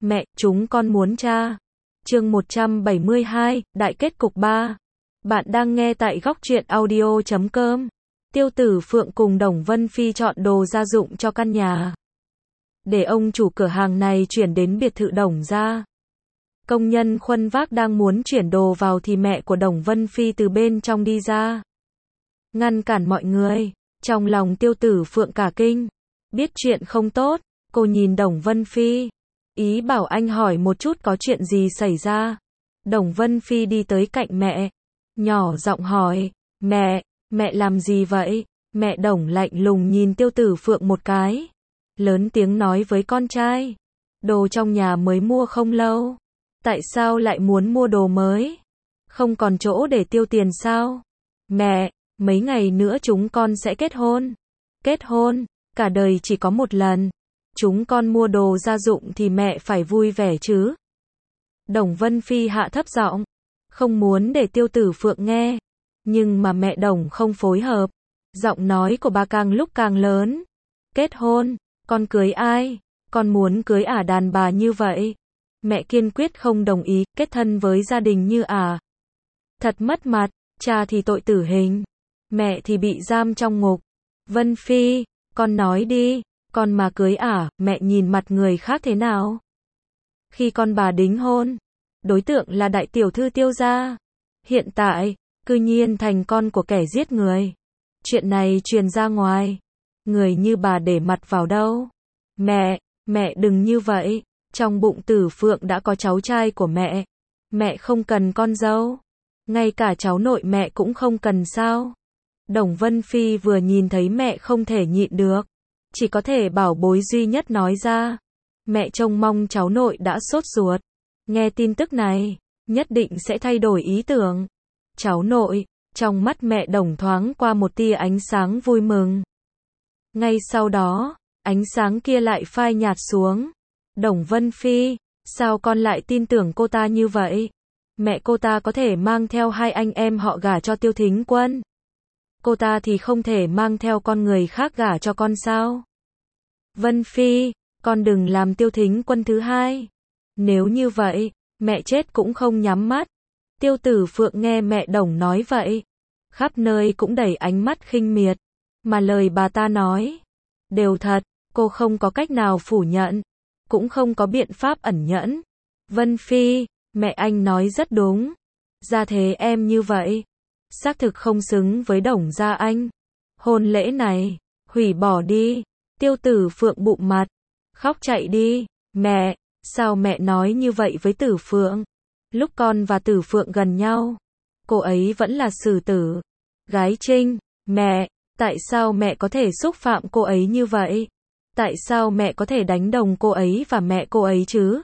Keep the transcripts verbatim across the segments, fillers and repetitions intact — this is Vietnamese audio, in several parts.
Mẹ, chúng con muốn cha. Chương một trăm bảy mươi hai, Đại kết cục ba. Bạn đang nghe tại góc truyện audio chấm com. Tiêu Tử Phượng cùng Đồng Vân Phi chọn đồ gia dụng cho căn nhà, để ông chủ cửa hàng này chuyển đến biệt thự Đồng gia. Công nhân khuân vác đang muốn chuyển đồ vào thì mẹ của Đồng Vân Phi từ bên trong đi ra, ngăn cản mọi người. Trong lòng Tiêu Tử Phượng cả kinh, biết chuyện không tốt, cô nhìn Đồng Vân Phi, ý bảo anh hỏi một chút có chuyện gì xảy ra. Đồng Vân Phi đi tới cạnh mẹ, nhỏ giọng hỏi, mẹ, mẹ làm gì vậy? Mẹ Đồng lạnh lùng nhìn Tiêu Tử Phượng một cái, lớn tiếng nói với con trai, đồ trong nhà mới mua không lâu, tại sao lại muốn mua đồ mới? Không còn chỗ để tiêu tiền sao? Mẹ, mấy ngày nữa chúng con sẽ kết hôn. Kết hôn, cả đời chỉ có một lần. Chúng con mua đồ gia dụng thì mẹ phải vui vẻ chứ. Đồng Vân Phi hạ thấp giọng, không muốn để Tiêu Tử Phượng nghe. Nhưng mà mẹ Đồng không phối hợp. Giọng nói của bà càng lúc càng lớn. Kết hôn, con cưới ai? Con muốn cưới ả đàn bà như vậy. Mẹ kiên quyết không đồng ý kết thân với gia đình như ả. Thật mất mặt, cha thì tội tử hình, mẹ thì bị giam trong ngục. Vân Phi, con nói đi, con mà cưới ả, mẹ nhìn mặt người khác thế nào? Khi con bà đính hôn, đối tượng là đại tiểu thư Tiêu gia. Hiện tại, cư nhiên thành con của kẻ giết người. Chuyện này truyền ra ngoài, người như bà để mặt vào đâu? Mẹ, mẹ đừng như vậy. Trong bụng Tử Phượng đã có cháu trai của mẹ. Mẹ không cần con dâu. Ngay cả cháu nội mẹ cũng không cần sao? Đồng Vân Phi vừa nhìn thấy mẹ không thể nhịn được, chỉ có thể bảo bối duy nhất nói ra. Mẹ trông mong cháu nội đã sốt ruột. Nghe tin tức này, nhất định sẽ thay đổi ý tưởng. Cháu nội, trong mắt mẹ Đồng thoáng qua một tia ánh sáng vui mừng. Ngay sau đó, ánh sáng kia lại phai nhạt xuống. Đồng Vân Phi, sao con lại tin tưởng cô ta như vậy? Mẹ cô ta có thể mang theo hai anh em họ gả cho Tiêu Thính Quân. Cô ta thì không thể mang theo con người khác gả cho con sao? Vân Phi, con đừng làm Tiêu Thính Quân thứ hai. Nếu như vậy, mẹ chết cũng không nhắm mắt. Tiêu Tử Phượng nghe mẹ Đồng nói vậy, khắp nơi cũng đầy ánh mắt khinh miệt. Mà lời bà ta nói đều thật, cô không có cách nào phủ nhận, cũng không có biện pháp ẩn nhẫn. Vân Phi, mẹ anh nói rất đúng. Gia thế em như vậy, xác thực không xứng với Đồng gia anh. Hôn lễ này, hủy bỏ đi. Tiêu Tử Phượng bụm mặt, khóc chạy đi. Mẹ, sao mẹ nói như vậy với Tử Phượng? Lúc con và Tử Phượng gần nhau, cô ấy vẫn là xử tử. Gái Trinh, mẹ, tại sao mẹ có thể xúc phạm cô ấy như vậy? Tại sao mẹ có thể đánh đồng cô ấy và mẹ cô ấy chứ?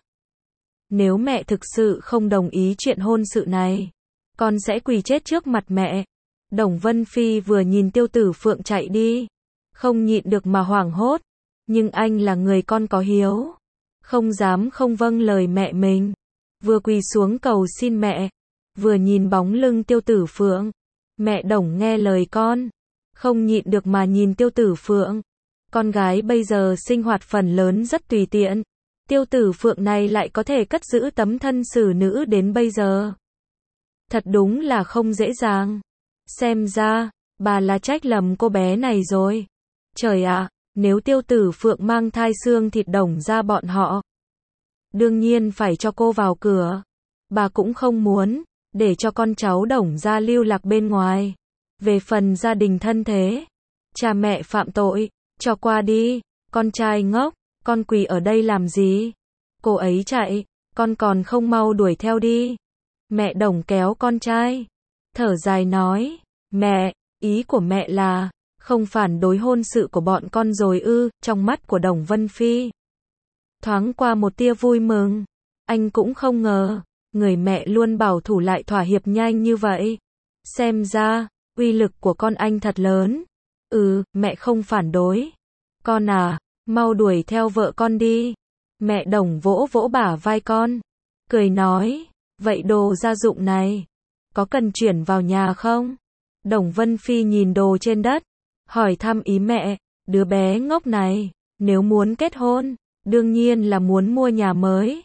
Nếu mẹ thực sự không đồng ý chuyện hôn sự này, con sẽ quỳ chết trước mặt mẹ. Đồng Vân Phi vừa nhìn Tiêu Tử Phượng chạy đi, không nhịn được mà hoảng hốt. Nhưng anh là người con có hiếu, không dám không vâng lời mẹ mình. Vừa quỳ xuống cầu xin mẹ, vừa nhìn bóng lưng Tiêu Tử Phượng. Mẹ Đồng nghe lời con, không nhịn được mà nhìn Tiêu Tử Phượng. Con gái bây giờ sinh hoạt phần lớn rất tùy tiện. Tiêu Tử Phượng này lại có thể cất giữ tấm thân xử nữ đến bây giờ. Thật đúng là không dễ dàng. Xem ra, bà là trách lầm cô bé này rồi. Trời ạ, nếu Tiêu Tử Phượng mang thai xương thịt Đồng gia bọn họ, đương nhiên phải cho cô vào cửa. Bà cũng không muốn để cho con cháu Đồng gia lưu lạc bên ngoài. Về phần gia đình thân thế, cha mẹ phạm tội, cho qua đi. Con trai ngốc, con quỳ ở đây làm gì? Cô ấy chạy, con còn không mau đuổi theo đi. Mẹ Đồng kéo con trai, thở dài nói, mẹ, ý của mẹ là không phản đối hôn sự của bọn con rồi ư? Trong mắt của Đồng Vân Phi thoáng qua một tia vui mừng. Anh cũng không ngờ người mẹ luôn bảo thủ lại thỏa hiệp nhanh như vậy. Xem ra uy lực của con anh thật lớn. Ừ, mẹ không phản đối. Con à, mau đuổi theo vợ con đi. Mẹ Đồng vỗ vỗ bả vai con, cười nói, vậy đồ gia dụng này, có cần chuyển vào nhà không? Đồng Vân Phi nhìn đồ trên đất, hỏi thăm ý mẹ. Đứa bé ngốc này, nếu muốn kết hôn, đương nhiên là muốn mua nhà mới.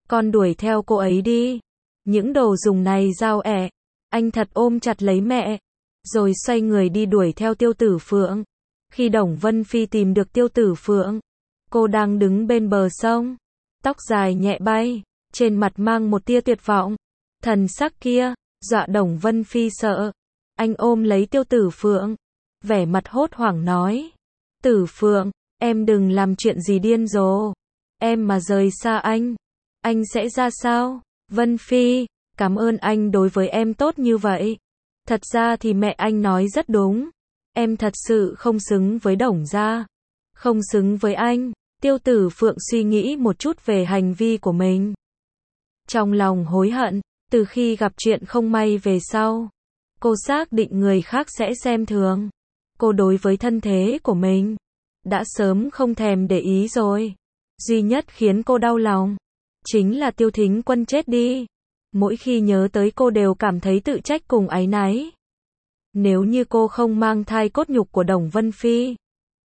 con đuổi theo cô ấy đi. Những đồ dùng này giao ẻ. Anh thật ôm chặt lấy mẹ, rồi xoay người đi đuổi theo Tiêu Tử Phượng. Khi Đồng Vân Phi tìm được Tiêu Tử Phượng, cô đang đứng bên bờ sông, tóc dài nhẹ bay, trên mặt mang một tia tuyệt vọng. Thần sắc kia, dọa Đồng Vân Phi sợ. Anh ôm lấy Tiêu Tử Phượng, vẻ mặt hốt hoảng nói: Tử Phượng, em đừng làm chuyện gì điên rồ. Em mà rời xa anh, anh sẽ ra sao? Vân Phi, cảm ơn anh đối với em tốt như vậy. Thật ra thì mẹ anh nói rất đúng. Em thật sự không xứng với Đồng gia, không xứng với anh. Tiêu Tử Phượng suy nghĩ một chút về hành vi của mình. Trong lòng hối hận, từ khi gặp chuyện không may về sau, cô xác định người khác sẽ xem thường. Cô đối với thân thế của mình đã sớm không thèm để ý rồi. Duy nhất khiến cô đau lòng chính là Tiêu Thính Quân chết đi. Mỗi khi nhớ tới cô đều cảm thấy tự trách cùng áy náy. Nếu như cô không mang thai cốt nhục của Đồng Vân Phi,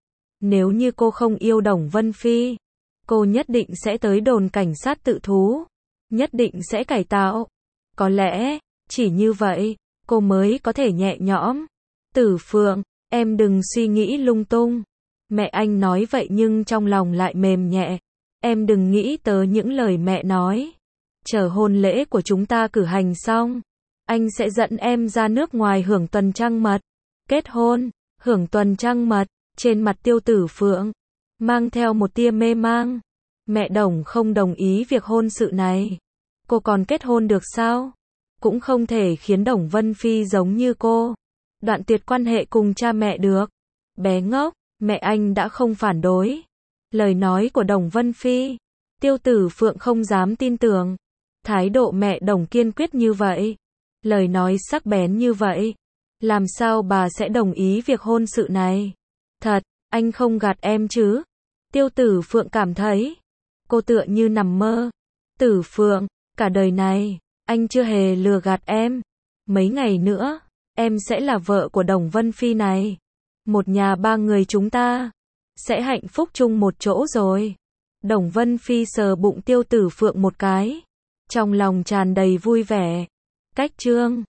nếu như cô không yêu Đồng Vân Phi, cô nhất định sẽ tới đồn cảnh sát tự thú, nhất định sẽ cải tạo. Có lẽ, chỉ như vậy, cô mới có thể nhẹ nhõm. Tử Phượng, em đừng suy nghĩ lung tung. Mẹ anh nói vậy nhưng trong lòng lại mềm nhẹ. Em đừng nghĩ tới những lời mẹ nói. Chờ hôn lễ của chúng ta cử hành xong, anh sẽ dẫn em ra nước ngoài hưởng tuần trăng mật. Kết hôn, hưởng tuần trăng mật. Trên mặt Tiêu Tử Phượng mang theo một tia mê mang. Mẹ Đồng không đồng ý việc hôn sự này. Cô còn kết hôn được sao? Cũng không thể khiến Đồng Vân Phi giống như cô, đoạn tuyệt quan hệ cùng cha mẹ được. Bé ngốc, mẹ anh đã không phản đối lời nói của Đồng Vân Phi. Tiêu Tử Phượng không dám tin tưởng thái độ mẹ Đồng kiên quyết như vậy, lời nói sắc bén như vậy. Làm sao bà sẽ đồng ý việc hôn sự này? Thật, anh không gạt em chứ? Tiêu Tử Phượng cảm thấy cô tựa như nằm mơ. Tử Phượng, cả đời này anh chưa hề lừa gạt em. Mấy ngày nữa, em sẽ là vợ của Đồng Vân Phi này. Một nhà ba người chúng ta sẽ hạnh phúc chung một chỗ rồi. Đồng Vân Phi sờ bụng Tiêu Tử Phượng một cái, trong lòng tràn đầy vui vẻ. Cách chương